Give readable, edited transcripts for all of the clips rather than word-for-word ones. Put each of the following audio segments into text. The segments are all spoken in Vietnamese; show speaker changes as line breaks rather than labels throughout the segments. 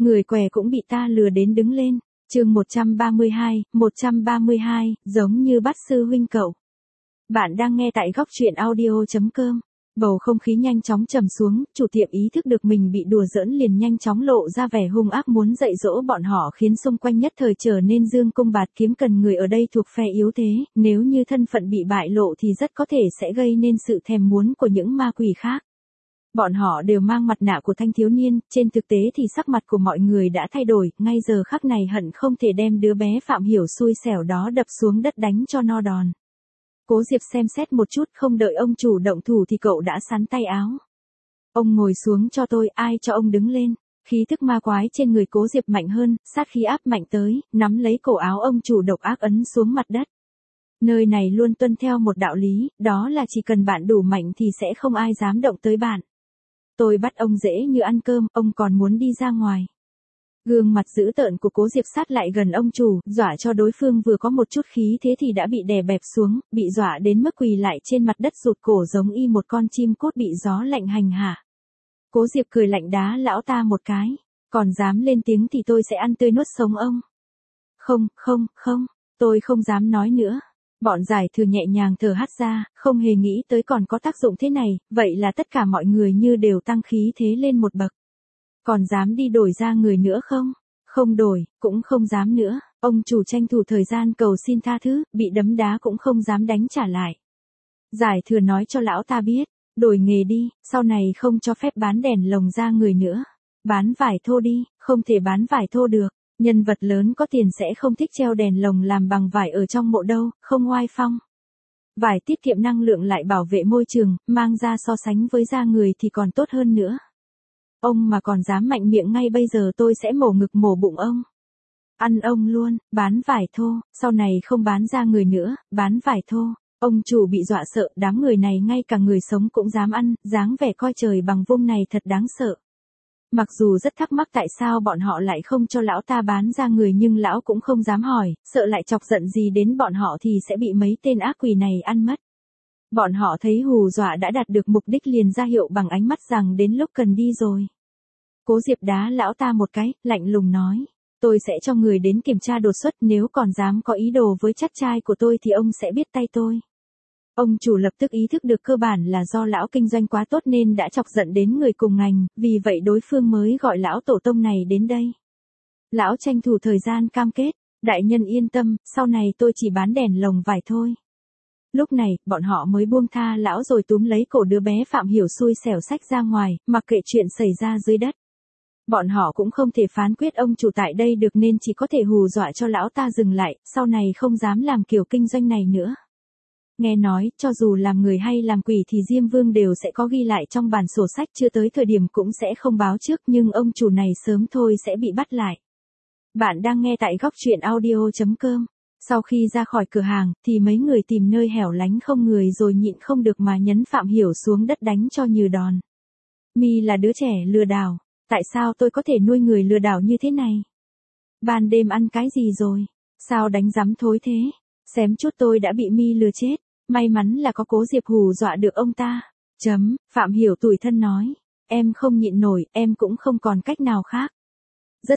Người què cũng bị ta lừa đến đứng lên. Chương 132, giống như bắt sư huynh cậu. Bạn đang nghe tại góc truyện audio.com. Bầu không khí nhanh chóng trầm xuống, chủ tiệm ý thức được mình bị đùa giỡn liền nhanh chóng lộ ra vẻ hung ác muốn dạy dỗ bọn họ, khiến xung quanh nhất thời trở nên dương cung bạt kiếm, cần người ở đây thuộc phe yếu thế, nếu như thân phận bị bại lộ thì rất có thể sẽ gây nên sự thèm muốn của những ma quỷ khác. Bọn họ đều mang mặt nạ của thanh thiếu niên, trên thực tế thì sắc mặt của mọi người đã thay đổi, ngay giờ khắc này hận không thể đem đứa bé Phạm Hiểu xui xẻo đó đập xuống đất đánh cho no đòn. Cố Diệp xem xét một chút, không đợi ông chủ động thủ thì cậu đã sắn tay áo. Ông ngồi xuống cho tôi, ai cho ông đứng lên. Khí thức ma quái trên người Cố Diệp mạnh hơn, sát khí áp mạnh tới, nắm lấy cổ áo ông chủ độc ác ấn xuống mặt đất. Nơi này luôn tuân theo một đạo lý, đó là chỉ cần bạn đủ mạnh thì sẽ không ai dám động tới bạn. Tôi bắt ông dễ như ăn cơm, ông còn muốn đi ra ngoài. Gương mặt dữ tợn của Cố Diệp sát lại gần ông chủ, dọa cho đối phương vừa có một chút khí thế thì đã bị đè bẹp xuống, bị dọa đến mức quỳ lại trên mặt đất rụt cổ giống y một con chim cút bị gió lạnh hành hạ. Cố Diệp cười lạnh đá lão ta một cái, còn dám lên tiếng thì tôi sẽ ăn tươi nuốt sống ông. Không, tôi không dám nói nữa. Bọn giải thừa nhẹ nhàng thở hắt ra, không hề nghĩ tới còn có tác dụng thế này, vậy là tất cả mọi người như đều tăng khí thế lên một bậc. Còn dám đi đổi ra người nữa không? Không đổi, cũng không dám nữa. Ông chủ tranh thủ thời gian cầu xin tha thứ, bị đấm đá cũng không dám đánh trả lại. Giải thừa nói cho lão ta biết, đổi nghề đi, sau này không cho phép bán đèn lồng ra người nữa. Bán vải thô đi, không thể bán vải thô được. Nhân vật lớn có tiền sẽ không thích treo đèn lồng làm bằng vải ở trong mộ đâu, không oai phong. Vải tiết kiệm năng lượng lại bảo vệ môi trường, mang ra so sánh với da người thì còn tốt hơn nữa. Ông mà còn dám mạnh miệng ngay bây giờ tôi sẽ mổ ngực mổ bụng ông. Ăn ông luôn, bán vải thô, sau này không bán da người nữa, bán vải thô. Ông chủ bị dọa sợ, đám người này ngay cả người sống cũng dám ăn, dáng vẻ coi trời bằng vung này thật đáng sợ. Mặc dù rất thắc mắc tại sao bọn họ lại không cho lão ta bán ra người, nhưng lão cũng không dám hỏi, sợ lại chọc giận gì đến bọn họ thì sẽ bị mấy tên ác quỷ này ăn mất. Bọn họ thấy hù dọa đã đạt được mục đích liền ra hiệu bằng ánh mắt rằng đến lúc cần đi rồi. Cố Diệp đá lão ta một cái, lạnh lùng nói, tôi sẽ cho người đến kiểm tra đột xuất, nếu còn dám có ý đồ với chắc trai của tôi thì ông sẽ biết tay tôi. Ông chủ lập tức ý thức được cơ bản là do lão kinh doanh quá tốt nên đã chọc giận đến người cùng ngành, vì vậy đối phương mới gọi lão tổ tông này đến đây. Lão tranh thủ thời gian cam kết, đại nhân yên tâm, sau này tôi chỉ bán đèn lồng vải thôi. Lúc này, bọn họ mới buông tha lão rồi túm lấy cổ đứa bé Phạm Hiểu xui xẻo xách ra ngoài, mặc kệ chuyện xảy ra dưới đất. Bọn họ cũng không thể phán quyết ông chủ tại đây được nên chỉ có thể hù dọa cho lão ta dừng lại, sau này không dám làm kiểu kinh doanh này nữa. Nghe nói, cho dù làm người hay làm quỷ thì Diêm Vương đều sẽ có ghi lại trong bản sổ sách, chưa tới thời điểm cũng sẽ không báo trước, nhưng ông chủ này sớm thôi sẽ bị bắt lại. Bạn đang nghe tại góc truyện audio.com. Sau khi ra khỏi cửa hàng, thì mấy người tìm nơi hẻo lánh không người rồi nhịn không được mà nhấn Phạm Hiểu xuống đất đánh cho như đòn. Mi là đứa trẻ lừa đảo, tại sao tôi có thể nuôi người lừa đảo như thế này? Ban đêm ăn cái gì rồi? Sao đánh rắm thối thế? Xém chút tôi đã bị Mi lừa chết, may mắn là có Cố Diệp hù dọa được ông ta. Phạm Hiểu tủi thân nói, em không nhịn nổi, em cũng không còn cách nào khác. Rất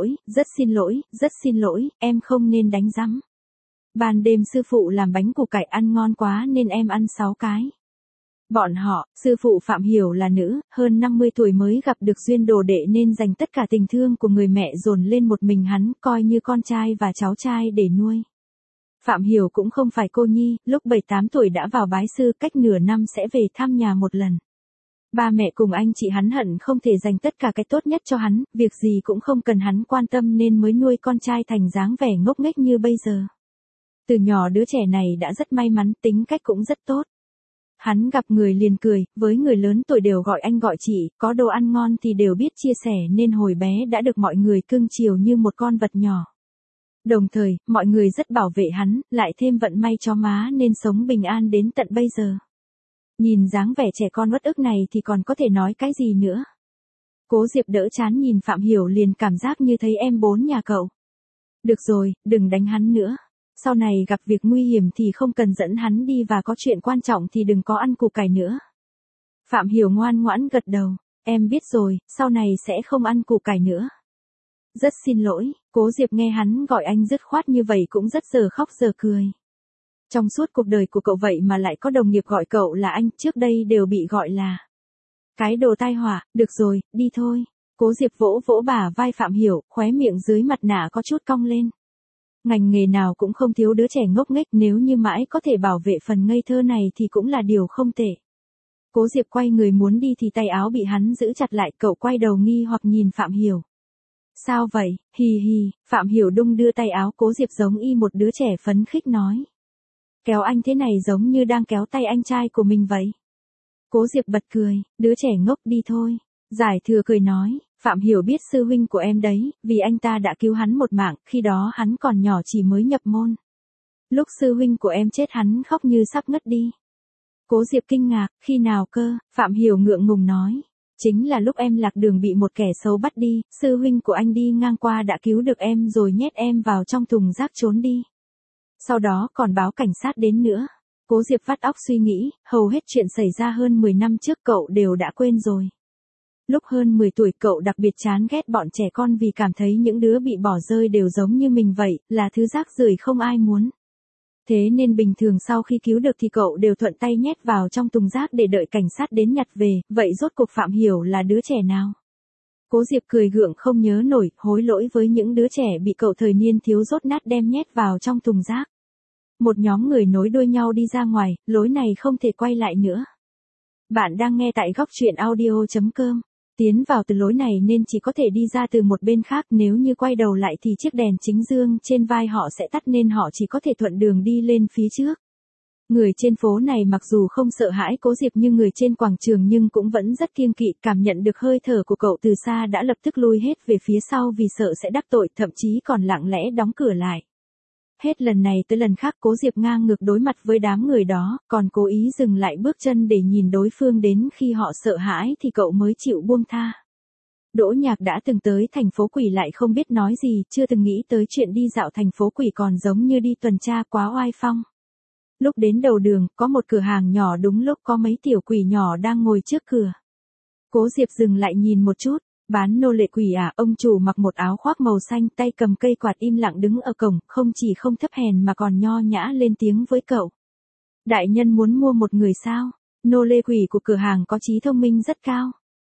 xin lỗi, em không nên đánh rắm. Ban đêm sư phụ làm bánh củ cải ăn ngon quá nên em ăn 6 cái. Bọn họ, sư phụ Phạm Hiểu là nữ, hơn 50 tuổi mới gặp được duyên đồ đệ nên dành tất cả tình thương của người mẹ dồn lên một mình hắn, coi như con trai và cháu trai để nuôi. Phạm Hiểu cũng không phải cô nhi, lúc 7-8 tuổi đã vào bái sư, cách nửa năm sẽ về thăm nhà một lần. Ba mẹ cùng anh chị hắn hận không thể dành tất cả cái tốt nhất cho hắn, việc gì cũng không cần hắn quan tâm nên mới nuôi con trai thành dáng vẻ ngốc nghếch như bây giờ. Từ nhỏ đứa trẻ này đã rất may mắn, tính cách cũng rất tốt. Hắn gặp người liền cười, với người lớn tuổi đều gọi anh gọi chị, có đồ ăn ngon thì đều biết chia sẻ nên hồi bé đã được mọi người cưng chiều như một con vật nhỏ. Đồng thời, mọi người rất bảo vệ hắn, lại thêm vận may cho má nên sống bình an đến tận bây giờ. Nhìn dáng vẻ trẻ con uất ức này thì còn có thể nói cái gì nữa. Cố Diệp đỡ chán nhìn Phạm Hiểu liền cảm giác như thấy em bốn nhà cậu. Được rồi, đừng đánh hắn nữa. Sau này gặp việc nguy hiểm thì không cần dẫn hắn đi và có chuyện quan trọng thì đừng có ăn củ cải nữa. Phạm Hiểu ngoan ngoãn gật đầu, em biết rồi, sau này sẽ không ăn củ cải nữa. Rất xin lỗi, Cố Diệp nghe hắn gọi anh dứt khoát như vậy cũng rất giờ khóc giờ cười. Trong suốt cuộc đời của cậu vậy mà lại có đồng nghiệp gọi cậu là anh, trước đây đều bị gọi là cái đồ tai họa. Được rồi, đi thôi. Cố Diệp vỗ vỗ bả vai Phạm Hiểu, khóe miệng dưới mặt nạ có chút cong lên. Ngành nghề nào cũng không thiếu đứa trẻ ngốc nghếch, nếu như mãi có thể bảo vệ phần ngây thơ này thì cũng là điều không tệ. Cố Diệp quay người muốn đi thì tay áo bị hắn giữ chặt lại, cậu quay đầu nghi hoặc nhìn Phạm Hiểu. Sao vậy, hì hì, Phạm Hiểu đung đưa tay áo Cố Diệp giống y một đứa trẻ phấn khích nói. Kéo anh thế này giống như đang kéo tay anh trai của mình vậy. Cố Diệp bật cười, đứa trẻ ngốc đi thôi. Giải Thừa cười nói, Phạm Hiểu biết sư huynh của em đấy, vì anh ta đã cứu hắn một mạng, khi đó hắn còn nhỏ chỉ mới nhập môn. Lúc sư huynh của em chết hắn khóc như sắp ngất đi. Cố Diệp kinh ngạc, khi nào cơ, Phạm Hiểu ngượng ngùng nói. Chính là lúc em lạc đường bị một kẻ xấu bắt đi, sư huynh của anh đi ngang qua đã cứu được em rồi nhét em vào trong thùng rác trốn đi. Sau đó còn báo cảnh sát đến nữa. Cố Diệp vắt óc suy nghĩ, hầu hết chuyện xảy ra hơn 10 năm trước cậu đều đã quên rồi. Lúc hơn 10 tuổi cậu đặc biệt chán ghét bọn trẻ con vì cảm thấy những đứa bị bỏ rơi đều giống như mình vậy, là thứ rác rưởi không ai muốn. Thế nên bình thường sau khi cứu được thì cậu đều thuận tay nhét vào trong thùng rác để đợi cảnh sát đến nhặt về, vậy rốt cuộc Phạm Hiểu là đứa trẻ nào? Cố Diệp cười gượng không nhớ nổi, hối lỗi với những đứa trẻ bị cậu thời niên thiếu dốt nát đem nhét vào trong thùng rác. Một nhóm người nối đuôi nhau đi ra ngoài, lối này không thể quay lại nữa. Bạn đang nghe tại góc truyện audio.com. Tiến vào từ lối này nên chỉ có thể đi ra từ một bên khác, nếu như quay đầu lại thì chiếc đèn chính dương trên vai họ sẽ tắt nên họ chỉ có thể thuận đường đi lên phía trước. Người trên phố này mặc dù không sợ hãi Cố Diệp như người trên quảng trường nhưng cũng vẫn rất kiêng kỵ, cảm nhận được hơi thở của cậu từ xa đã lập tức lui hết về phía sau vì sợ sẽ đắc tội, thậm chí còn lặng lẽ đóng cửa lại. Hết lần này tới lần khác Cố Diệp ngang ngược đối mặt với đám người đó, còn cố ý dừng lại bước chân để nhìn đối phương đến khi họ sợ hãi thì cậu mới chịu buông tha. Đỗ Nhạc đã từng tới thành phố Quỷ lại không biết nói gì, chưa từng nghĩ tới chuyện đi dạo thành phố Quỷ còn giống như đi tuần tra quá oai phong. Lúc đến đầu đường, có một cửa hàng nhỏ, đúng lúc có mấy tiểu quỷ nhỏ đang ngồi trước cửa. Cố Diệp dừng lại nhìn một chút. Bán nô lệ quỷ à? Ông chủ mặc một áo khoác màu xanh, tay cầm cây quạt im lặng đứng ở cổng, không chỉ không thấp hèn mà còn nho nhã lên tiếng với cậu. Đại nhân muốn mua một người sao? Nô lệ quỷ của cửa hàng có trí thông minh rất cao.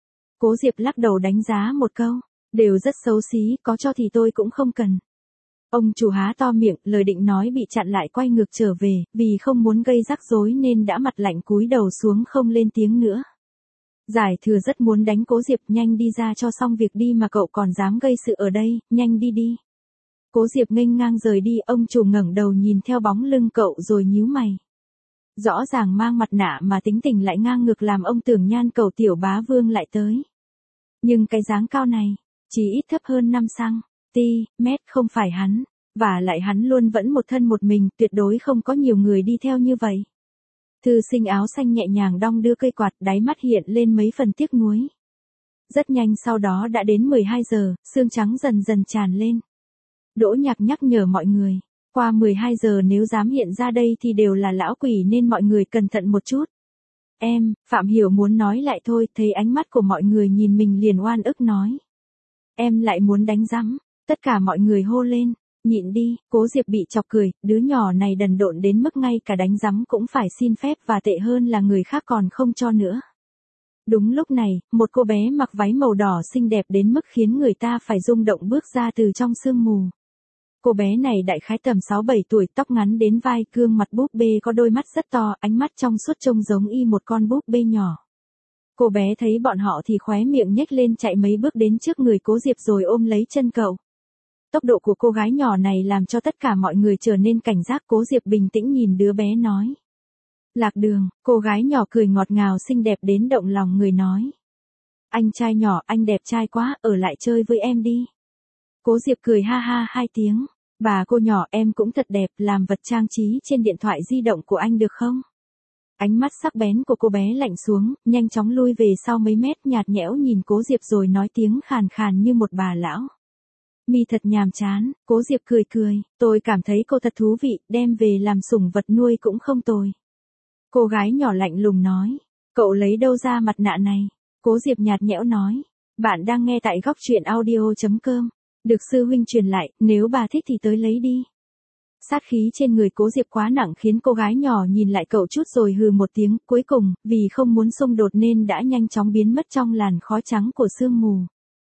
Cố Diệp lắc đầu đánh giá một câu, đều rất xấu xí, có cho thì tôi cũng không cần. Ông chủ há to miệng, lời định nói bị chặn lại, quay ngược trở về, vì không muốn gây rắc rối nên đã mặt lạnh cúi đầu xuống không lên tiếng nữa. Giải Thừa rất muốn đánh Cố Diệp, nhanh đi ra cho xong việc đi mà cậu còn dám gây sự ở đây, nhanh đi đi. Cố Diệp nghênh ngang rời đi, ông chủ ngẩng đầu nhìn theo bóng lưng cậu rồi nhíu mày. Rõ ràng mang mặt nạ mà tính tình lại ngang ngược làm ông tưởng Nhan Cầu tiểu bá vương lại tới. Nhưng cái dáng cao này, chỉ ít thấp hơn 5 cm không phải hắn, và lại hắn luôn vẫn một thân một mình, tuyệt đối không có nhiều người đi theo như vậy. Thư sinh áo xanh nhẹ nhàng đong đưa cây quạt, đáy mắt hiện lên mấy phần tiếc nuối. Rất nhanh sau đó đã đến 12 giờ, sương trắng dần dần tràn lên. Đỗ Nhạc nhắc nhở mọi người, qua 12 giờ nếu dám hiện ra đây thì đều là lão quỷ nên mọi người cẩn thận một chút. Em, Phạm Hiểu muốn nói lại thôi, thấy ánh mắt của mọi người nhìn mình liền oan ức nói. Em lại muốn đánh rắm, tất cả mọi người hô lên. Nhịn đi, Cố Diệp bị chọc cười, đứa nhỏ này đần độn đến mức ngay cả đánh rắm cũng phải xin phép và tệ hơn là người khác còn không cho nữa. Đúng lúc này, một cô bé mặc váy màu đỏ xinh đẹp đến mức khiến người ta phải rung động bước ra từ trong sương mù. Cô bé này đại khái tầm 6-7 tuổi, tóc ngắn đến vai, gương mặt búp bê, có đôi mắt rất to, ánh mắt trong suốt trông giống y một con búp bê nhỏ. Cô bé thấy bọn họ thì khóe miệng nhếch lên, chạy mấy bước đến trước người Cố Diệp rồi ôm lấy chân cậu. Tốc độ của cô gái nhỏ này làm cho tất cả mọi người trở nên cảnh giác. Cố Diệp bình tĩnh nhìn đứa bé nói. Lạc đường, cô gái nhỏ cười ngọt ngào xinh đẹp đến động lòng người nói. Anh trai nhỏ, anh đẹp trai quá, ở lại chơi với em đi. Cố Diệp cười ha ha 2 tiếng. Bà cô nhỏ, em cũng thật đẹp, làm vật trang trí trên điện thoại di động của anh được không? Ánh mắt sắc bén của cô bé lạnh xuống, nhanh chóng lui về sau mấy mét, nhạt nhẽo nhìn Cố Diệp rồi nói tiếng khàn khàn như một bà lão. Mi thật nhàm chán. Cố Diệp cười cười, tôi cảm thấy cô thật thú vị, đem về làm sủng vật nuôi cũng không tồi. Cô gái nhỏ lạnh lùng nói, cậu lấy đâu ra mặt nạ này? Cố Diệp nhạt nhẽo nói, bạn đang nghe tại góc truyện audio.com. Được sư huynh truyền lại, nếu bà thích thì tới lấy đi. Sát khí trên người Cố Diệp quá nặng khiến cô gái nhỏ nhìn lại cậu chút rồi hừ một tiếng, cuối cùng, vì không muốn xung đột nên đã nhanh chóng biến mất trong làn khói trắng của sương mù.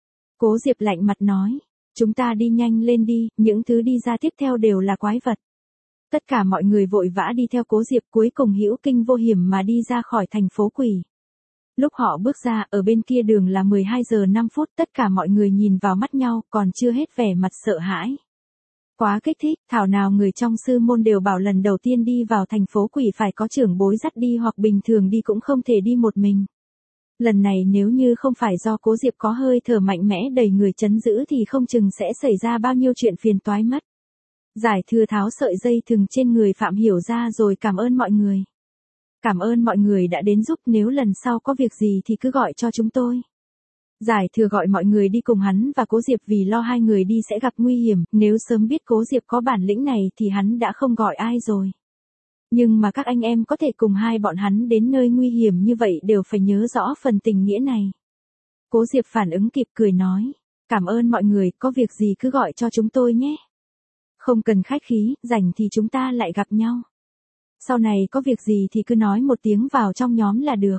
Cố Diệp lạnh mặt nói, chúng ta đi nhanh lên đi, những thứ đi ra tiếp theo đều là quái vật. Tất cả mọi người vội vã đi theo Cố Diệp, cuối cùng hữu kinh vô hiểm mà đi ra khỏi thành phố quỷ. Lúc họ bước ra, ở bên kia đường là 12 giờ 5 phút, tất cả mọi người nhìn vào mắt nhau, còn chưa hết vẻ mặt sợ hãi. Quá kích thích, thảo nào người trong sư môn đều bảo lần đầu tiên đi vào thành phố quỷ phải có trưởng bối dắt đi hoặc bình thường đi cũng không thể đi một mình. Lần này nếu như không phải do Cố Diệp có hơi thở mạnh mẽ đầy người trấn giữ thì không chừng sẽ xảy ra bao nhiêu chuyện phiền toái mất. Giải Thừa tháo sợi dây thừng trên người Phạm Hiểu ra rồi cảm ơn mọi người. Cảm ơn mọi người đã đến giúp, nếu lần sau có việc gì thì cứ gọi cho chúng tôi. Giải Thừa gọi mọi người đi cùng hắn và Cố Diệp vì lo hai người đi sẽ gặp nguy hiểm, nếu sớm biết Cố Diệp có bản lĩnh này thì hắn đã không gọi ai rồi. Nhưng mà các anh em có thể cùng hai bọn hắn đến nơi nguy hiểm như vậy đều phải nhớ rõ phần tình nghĩa này. Cố Diệp phản ứng kịp cười nói, cảm ơn mọi người, có việc gì cứ gọi cho chúng tôi nhé. Không cần khách khí, rảnh thì chúng ta lại gặp nhau. Sau này có việc gì thì cứ nói một tiếng vào trong nhóm là được.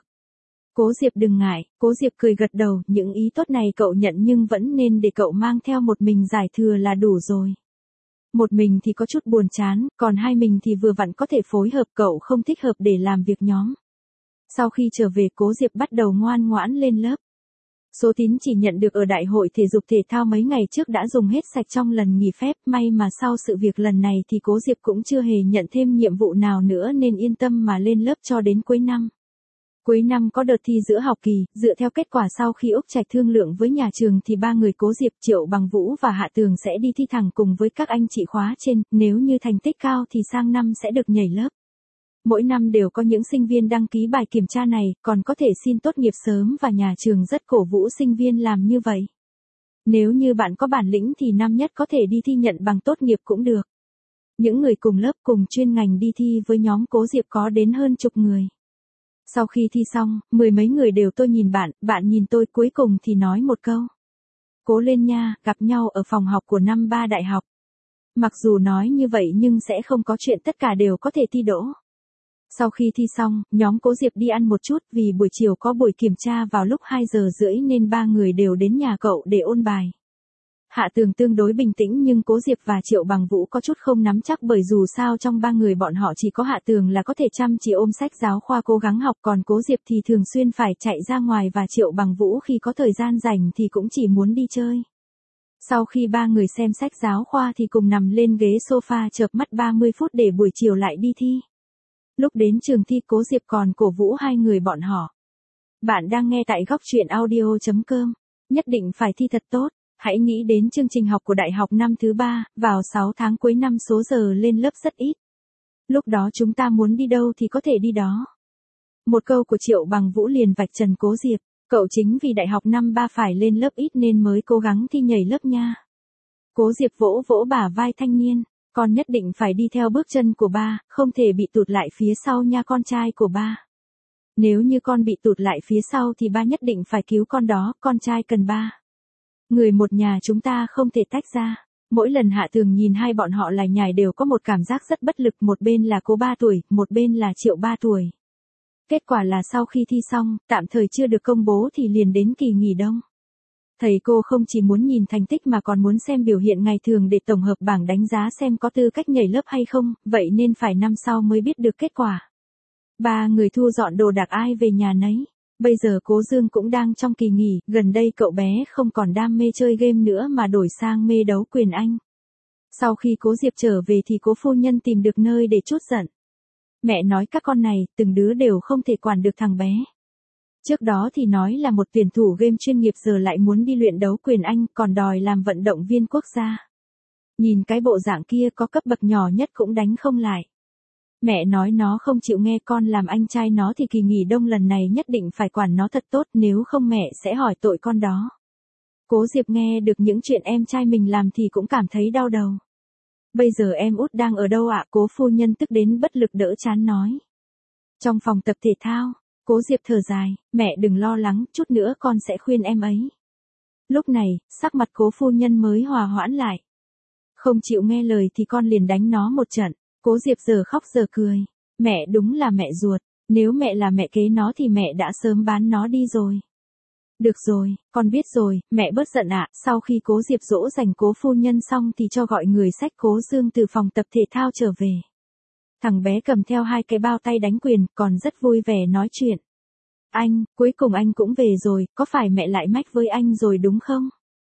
Cố Diệp đừng ngại, Cố Diệp cười gật đầu, những ý tốt này cậu nhận nhưng vẫn nên để cậu mang theo một mình Giải Thừa là đủ rồi. Một mình thì có chút buồn chán, còn hai mình thì vừa vặn có thể phối hợp, cậu không thích hợp để làm việc nhóm. Sau khi trở về Cố Diệp bắt đầu ngoan ngoãn lên lớp. Số tín chỉ nhận được ở đại hội thể dục thể thao mấy ngày trước đã dùng hết sạch trong lần nghỉ phép, may mà sau sự việc lần này thì Cố Diệp cũng chưa hề nhận thêm nhiệm vụ nào nữa nên yên tâm mà lên lớp cho đến cuối năm. Cuối năm có đợt thi giữa học kỳ, dựa theo kết quả sau khi Úc Trạch thương lượng với nhà trường thì ba người Cố Diệp, Triệu Bằng Vũ và Hạ Tường sẽ đi thi thẳng cùng với các anh chị khóa trên, nếu như thành tích cao thì sang năm sẽ được nhảy lớp. Mỗi năm đều có những sinh viên đăng ký bài kiểm tra này, còn có thể xin tốt nghiệp sớm và nhà trường rất cổ vũ sinh viên làm như vậy. Nếu như bạn có bản lĩnh thì năm nhất có thể đi thi nhận bằng tốt nghiệp cũng được. Những người cùng lớp cùng chuyên ngành đi thi với nhóm Cố Diệp có đến hơn chục người. Sau khi thi xong, mười mấy người đều tôi nhìn bạn, bạn nhìn tôi, cuối cùng thì nói một câu. Cố lên nha, gặp nhau ở phòng học của năm 3 đại học. Mặc dù nói như vậy nhưng sẽ không có chuyện tất cả đều có thể thi đỗ. Sau khi thi xong, nhóm Cố Diệp đi ăn một chút vì buổi chiều có buổi kiểm tra vào lúc 2 giờ rưỡi nên ba người đều đến nhà cậu để ôn bài. Hạ Tường tương đối bình tĩnh nhưng Cố Diệp và Triệu Bằng Vũ có chút không nắm chắc bởi dù sao trong ba người bọn họ chỉ có Hạ Tường là có thể chăm chỉ ôm sách giáo khoa cố gắng học, còn Cố Diệp thì thường xuyên phải chạy ra ngoài và Triệu Bằng Vũ khi có thời gian rảnh thì cũng chỉ muốn đi chơi. Sau khi ba người xem sách giáo khoa thì cùng nằm lên ghế sofa chợp mắt 30 phút để buổi chiều lại đi thi. Lúc đến trường thi Cố Diệp còn cổ vũ hai người bọn họ. Bạn đang nghe tại góc truyện audio.com. Nhất định phải thi thật tốt. Hãy nghĩ đến chương trình học của đại học năm thứ 3, vào 6 tháng cuối năm số giờ lên lớp rất ít. Lúc đó chúng ta muốn đi đâu thì có thể đi đó. Một câu của Triệu Bằng Vũ liền vạch trần Cố Diệp, cậu chính vì đại học năm 3 phải lên lớp ít nên mới cố gắng thi nhảy lớp nha. Cố Diệp vỗ vỗ bả vai thanh niên, con nhất định phải đi theo bước chân của ba, không thể bị tụt lại phía sau nha con trai của ba. Nếu như con bị tụt lại phía sau thì ba nhất định phải cứu con đó, con trai cần ba. Người một nhà chúng ta không thể tách ra. Mỗi lần Hạ Tường nhìn hai bọn họ lải nhải đều có một cảm giác rất bất lực, một bên là Cố 3 tuổi, một bên là Triệu 3 tuổi. Kết quả là sau khi thi xong, tạm thời chưa được công bố thì liền đến kỳ nghỉ đông. Thầy cô không chỉ muốn nhìn thành tích mà còn muốn xem biểu hiện ngày thường để tổng hợp bảng đánh giá xem có tư cách nhảy lớp hay không, vậy nên phải năm sau mới biết được kết quả. Ba người thu dọn đồ đạc ai về nhà nấy. Bây giờ Cố Dương cũng đang trong kỳ nghỉ, gần đây cậu bé không còn đam mê chơi game nữa mà đổi sang mê đấu quyền Anh. Sau khi Cố Diệp trở về thì Cố phu nhân tìm được nơi để trút giận. Mẹ nói các con này, từng đứa đều không thể quản được thằng bé. Trước đó thì nói là một tuyển thủ game chuyên nghiệp giờ lại muốn đi luyện đấu quyền Anh, còn đòi làm vận động viên quốc gia. Nhìn cái bộ dạng kia có cấp bậc nhỏ nhất cũng đánh không lại. Mẹ nói nó không chịu nghe, con làm anh trai nó thì kỳ nghỉ đông lần này nhất định phải quản nó thật tốt, nếu không mẹ sẽ hỏi tội con đó. Cố Diệp nghe được những chuyện em trai mình làm thì cũng cảm thấy đau đầu. Bây giờ em út đang ở đâu ạ? Cố phu nhân tức đến bất lực đỡ chán nói. Trong phòng tập thể thao, Cố Diệp thở dài, mẹ đừng lo lắng, chút nữa con sẽ khuyên em ấy. Lúc này, sắc mặt Cố phu nhân mới hòa hoãn lại. Không chịu nghe lời thì con liền đánh nó một trận. Cố Diệp giờ khóc giờ cười. Mẹ đúng là mẹ ruột, nếu mẹ là mẹ kế nó thì mẹ đã sớm bán nó đi rồi. Được rồi, con biết rồi, mẹ bớt giận ạ. Sau khi Cố Diệp dỗ dành Cố phu nhân xong thì cho gọi người xách Cố Dương từ phòng tập thể thao trở về. Thằng bé cầm theo 2 cái bao tay đánh quyền, còn rất vui vẻ nói chuyện. Anh, cuối cùng anh cũng về rồi, có phải mẹ lại mách với anh rồi đúng không?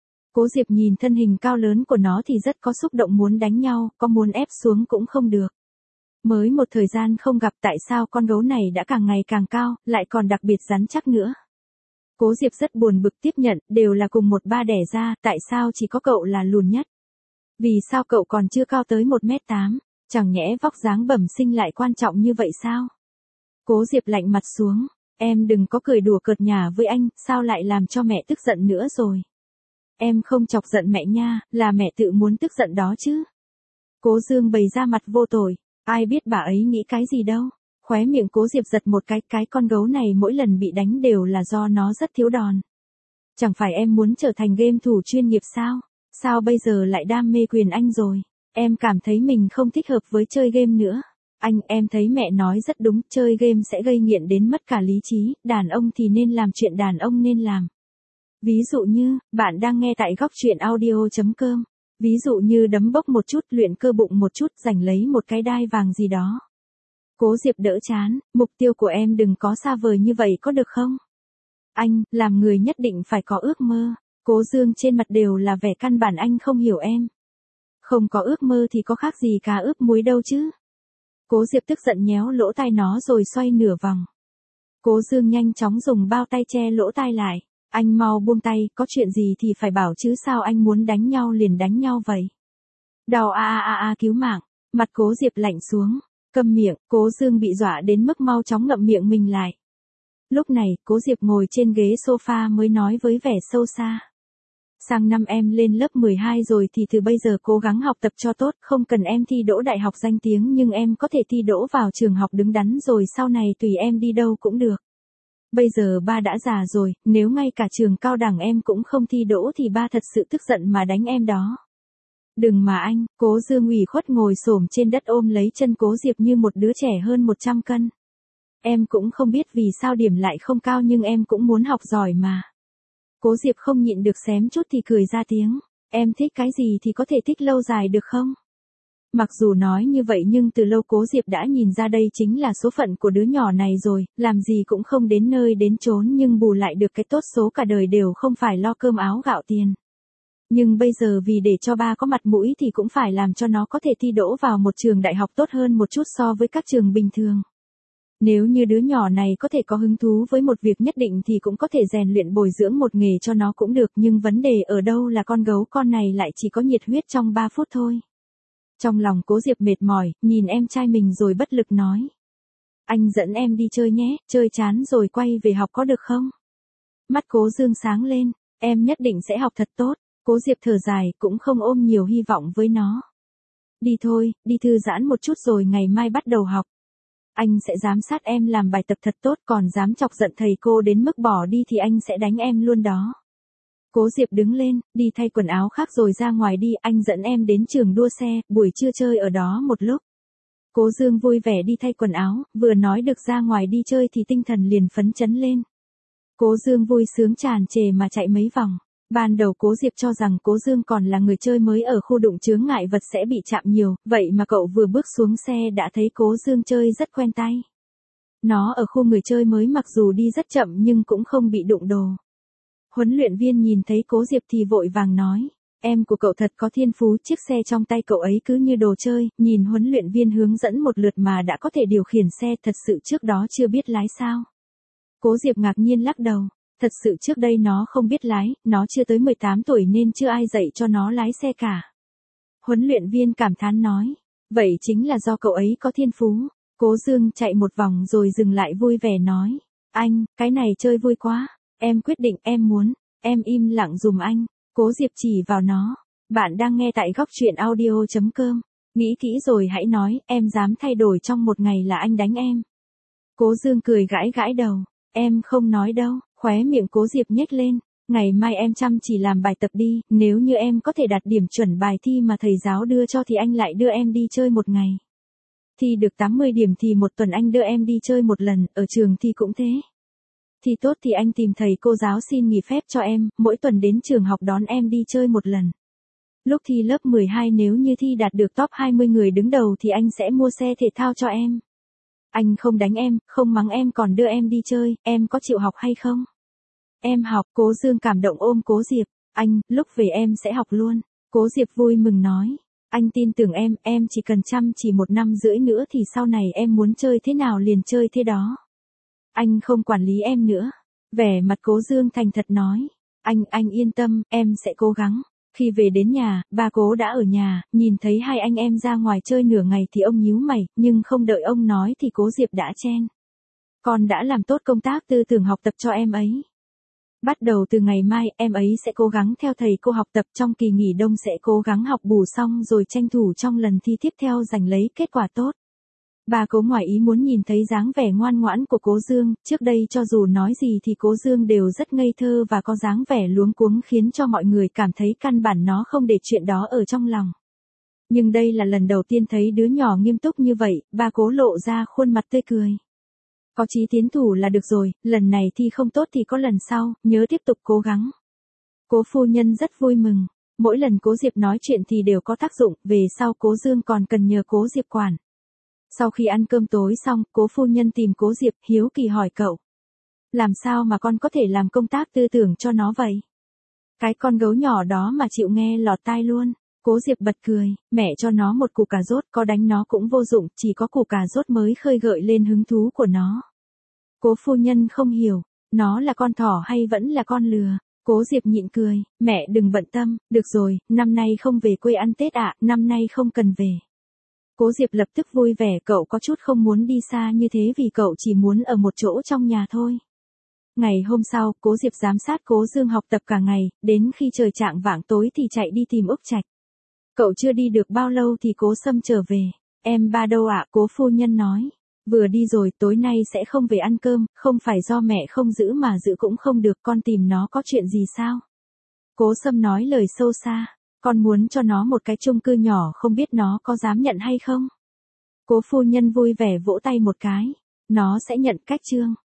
Cố Diệp nhìn thân hình cao lớn của nó thì rất có xúc động muốn đánh nhau, có muốn ép xuống cũng không được. Mới một thời gian không gặp tại sao con gấu này đã càng ngày càng cao, lại còn đặc biệt rắn chắc nữa. Cố Diệp rất buồn bực tiếp nhận, đều là cùng một ba đẻ ra, tại sao chỉ có cậu là lùn nhất? Vì sao cậu còn chưa cao tới 1m8? Chẳng nhẽ vóc dáng bẩm sinh lại quan trọng như vậy sao? Cố Diệp lạnh mặt xuống, em đừng có cười đùa cợt nhả với anh, sao lại làm cho mẹ tức giận nữa rồi? Em không chọc giận mẹ nha, là mẹ tự muốn tức giận đó chứ. Cố Dương bày ra mặt vô tội, ai biết bà ấy nghĩ cái gì đâu. Khóe miệng Cố Diệp giật một cái con gấu này mỗi lần bị đánh đều là do nó rất thiếu đòn. Chẳng phải em muốn trở thành game thủ chuyên nghiệp sao? Sao bây giờ lại đam mê quyền anh rồi? Em cảm thấy mình không thích hợp với chơi game nữa. Anh, em thấy mẹ nói rất đúng, chơi game sẽ gây nghiện đến mất cả lý trí, đàn ông thì nên làm chuyện đàn ông nên làm. Ví dụ như, bạn đang nghe tại góc truyện audio.com. Ví dụ như đấm bốc một chút, luyện cơ bụng một chút, giành lấy một cái đai vàng gì đó. Cố Diệp đỡ chán, mục tiêu của em đừng có xa vời như vậy có được không? Anh, làm người nhất định phải có ước mơ. Cố Dương trên mặt đều là vẻ căn bản anh không hiểu em. Không có ước mơ thì có khác gì cá ướp muối đâu chứ. Cố Diệp tức giận nhéo lỗ tai nó rồi xoay nửa vòng. Cố Dương nhanh chóng dùng bao tay che lỗ tai lại. Anh mau buông tay, có chuyện gì thì phải bảo chứ sao anh muốn đánh nhau liền đánh nhau vậy. Đau cứu mạng, mặt Cố Diệp lạnh xuống, câm miệng, Cố Dương bị dọa đến mức mau chóng ngậm miệng mình lại. Lúc này, Cố Diệp ngồi trên ghế sofa mới nói với vẻ sâu xa. Sang năm em lên lớp 12 rồi thì từ bây giờ cố gắng học tập cho tốt, không cần em thi đỗ đại học danh tiếng nhưng em có thể thi đỗ vào trường học đứng đắn rồi sau này tùy em đi đâu cũng được. Bây giờ ba đã già rồi, nếu ngay cả trường cao đẳng em cũng không thi đỗ thì ba thật sự tức giận mà đánh em đó. Đừng mà anh, Cố Dương ủy khuất ngồi xổm trên đất ôm lấy chân Cố Diệp như một đứa trẻ hơn 100 cân. Em cũng không biết vì sao điểm lại không cao nhưng em cũng muốn học giỏi mà. Cố Diệp không nhịn được xém chút thì cười ra tiếng. Em thích cái gì thì có thể thích lâu dài được không? Mặc dù nói như vậy nhưng từ lâu Cố Diệp đã nhìn ra đây chính là số phận của đứa nhỏ này rồi, làm gì cũng không đến nơi đến chốn nhưng bù lại được cái tốt số cả đời đều không phải lo cơm áo gạo tiền. Nhưng bây giờ vì để cho ba có mặt mũi thì cũng phải làm cho nó có thể thi đỗ vào một trường đại học tốt hơn một chút so với các trường bình thường. Nếu như đứa nhỏ này có thể có hứng thú với một việc nhất định thì cũng có thể rèn luyện bồi dưỡng một nghề cho nó cũng được nhưng vấn đề ở đâu là con gấu con này lại chỉ có nhiệt huyết trong 3 phút thôi. Trong lòng Cố Diệp mệt mỏi, nhìn em trai mình rồi bất lực nói. Anh dẫn em đi chơi nhé, chơi chán rồi quay về học có được không? Mắt Cố Dương sáng lên, em nhất định sẽ học thật tốt. Cố Diệp thở dài, cũng không ôm nhiều hy vọng với nó. Đi thôi, đi thư giãn một chút rồi ngày mai bắt đầu học. Anh sẽ giám sát em làm bài tập thật tốt còn dám chọc giận thầy cô đến mức bỏ đi thì anh sẽ đánh em luôn đó. Cố Diệp đứng lên, đi thay quần áo khác rồi ra ngoài đi, anh dẫn em đến trường đua xe, buổi trưa chơi ở đó một lúc. Cố Dương vui vẻ đi thay quần áo, vừa nói được ra ngoài đi chơi thì tinh thần liền phấn chấn lên. Cố Dương vui sướng tràn trề mà chạy mấy vòng. Ban đầu Cố Diệp cho rằng Cố Dương còn là người chơi mới ở khu đụng chướng ngại vật sẽ bị chạm nhiều, vậy mà cậu vừa bước xuống xe đã thấy Cố Dương chơi rất quen tay. Nó ở khu người chơi mới mặc dù đi rất chậm nhưng cũng không bị đụng đồ. Huấn luyện viên nhìn thấy Cố Diệp thì vội vàng nói, em của cậu thật có thiên phú, chiếc xe trong tay cậu ấy cứ như đồ chơi, nhìn huấn luyện viên hướng dẫn một lượt mà đã có thể điều khiển xe, thật sự trước đó chưa biết lái sao. Cố Diệp ngạc nhiên lắc đầu. Thật sự trước đây nó không biết lái, nó chưa tới 18 tuổi nên chưa ai dạy cho nó lái xe cả. Huấn luyện viên cảm thán nói, vậy chính là do cậu ấy có thiên phú. Cố Dương chạy một vòng rồi dừng lại vui vẻ nói, anh, cái này chơi vui quá, em quyết định em muốn, em im lặng dùm anh. Cố Diệp chỉ vào nó, bạn đang nghe tại góc truyện audio.com, nghĩ kỹ rồi hãy nói, em dám thay đổi trong một ngày là anh đánh em. Cố Dương cười gãi gãi đầu, em không nói đâu. Khóe miệng Cố Diệp nhếch lên, Ngày mai em chăm chỉ làm bài tập đi, nếu như em có thể đạt điểm chuẩn bài thi mà thầy giáo đưa cho thì anh lại đưa em đi chơi một ngày. Thi được 80 điểm thì một tuần anh đưa em đi chơi một lần, ở trường thì cũng thế. Thi tốt thì anh tìm thầy cô giáo xin nghỉ phép cho em, mỗi tuần đến trường học đón em đi chơi một lần. Lúc thi lớp 12 nếu như thi đạt được top 20 người đứng đầu thì anh sẽ mua xe thể thao cho em. Anh không đánh em, không mắng em còn đưa em đi chơi, em có chịu học hay không? Em học, Cố Dương cảm động ôm Cố Diệp. Anh, lúc về em sẽ học luôn. Cố Diệp vui mừng nói. Anh tin tưởng em chỉ cần chăm chỉ 1 năm rưỡi nữa thì sau này em muốn chơi thế nào liền chơi thế đó. Anh không quản lý em nữa. Vẻ mặt Cố Dương thành thật nói. Anh yên tâm, em sẽ cố gắng. Khi về đến nhà, ba Cố đã ở nhà, nhìn thấy hai anh em ra ngoài chơi nửa ngày thì ông nhíu mày, nhưng không đợi ông nói thì Cố Diệp đã chen. Con đã làm tốt công tác tư tưởng học tập cho em ấy. Bắt đầu từ ngày mai, em ấy sẽ cố gắng theo thầy cô học tập, trong kỳ nghỉ đông sẽ cố gắng học bù xong rồi tranh thủ trong lần thi tiếp theo giành lấy kết quả tốt. Bà Cố ngoài ý muốn nhìn thấy dáng vẻ ngoan ngoãn của Cố Dương, trước đây cho dù nói gì thì Cố Dương đều rất ngây thơ và có dáng vẻ luống cuống khiến cho mọi người cảm thấy căn bản nó không để chuyện đó ở trong lòng. Nhưng đây là lần đầu tiên thấy đứa nhỏ nghiêm túc như vậy, bà Cố lộ ra khuôn mặt tươi cười. Có chí tiến thủ là được rồi, lần này thi không tốt thì có lần sau, nhớ tiếp tục cố gắng. Cố phu nhân rất vui mừng, mỗi lần Cố Diệp nói chuyện thì đều có tác dụng, về sau Cố Dương còn cần nhờ Cố Diệp quản. Sau khi ăn cơm tối xong, Cố phu nhân tìm Cố Diệp, hiếu kỳ hỏi cậu. Làm sao mà con có thể làm công tác tư tưởng cho nó vậy? Cái con gấu nhỏ đó mà chịu nghe lọt tai luôn. Cố Diệp bật cười, mẹ cho nó một củ cà rốt, có đánh nó cũng vô dụng, chỉ có củ cà rốt mới khơi gợi lên hứng thú của nó. Cố phu nhân không hiểu, nó là con thỏ hay vẫn là con lừa? Cố Diệp nhịn cười, mẹ đừng bận tâm, được rồi, năm nay không về quê ăn Tết ạ, năm nay không cần về. Cố Diệp lập tức vui vẻ, cậu có chút không muốn đi xa như thế vì cậu chỉ muốn ở một chỗ trong nhà thôi. Ngày hôm sau, Cố Diệp giám sát Cố Dương học tập cả ngày, đến khi trời chạng vạng tối thì chạy đi tìm Úc Trạch. Cậu chưa đi được bao lâu thì Cố Sâm trở về. Em ba đâu ạ? Cố phu nhân nói. Vừa đi rồi, tối nay sẽ không về ăn cơm, không phải do mẹ không giữ mà giữ cũng không được, con tìm nó có chuyện gì sao? Cố Sâm nói lời sâu xa. Con muốn cho nó một cái chung cư nhỏ, không biết nó có dám nhận hay không? Cố phu nhân vui vẻ vỗ tay một cái. Nó sẽ nhận cách Trương.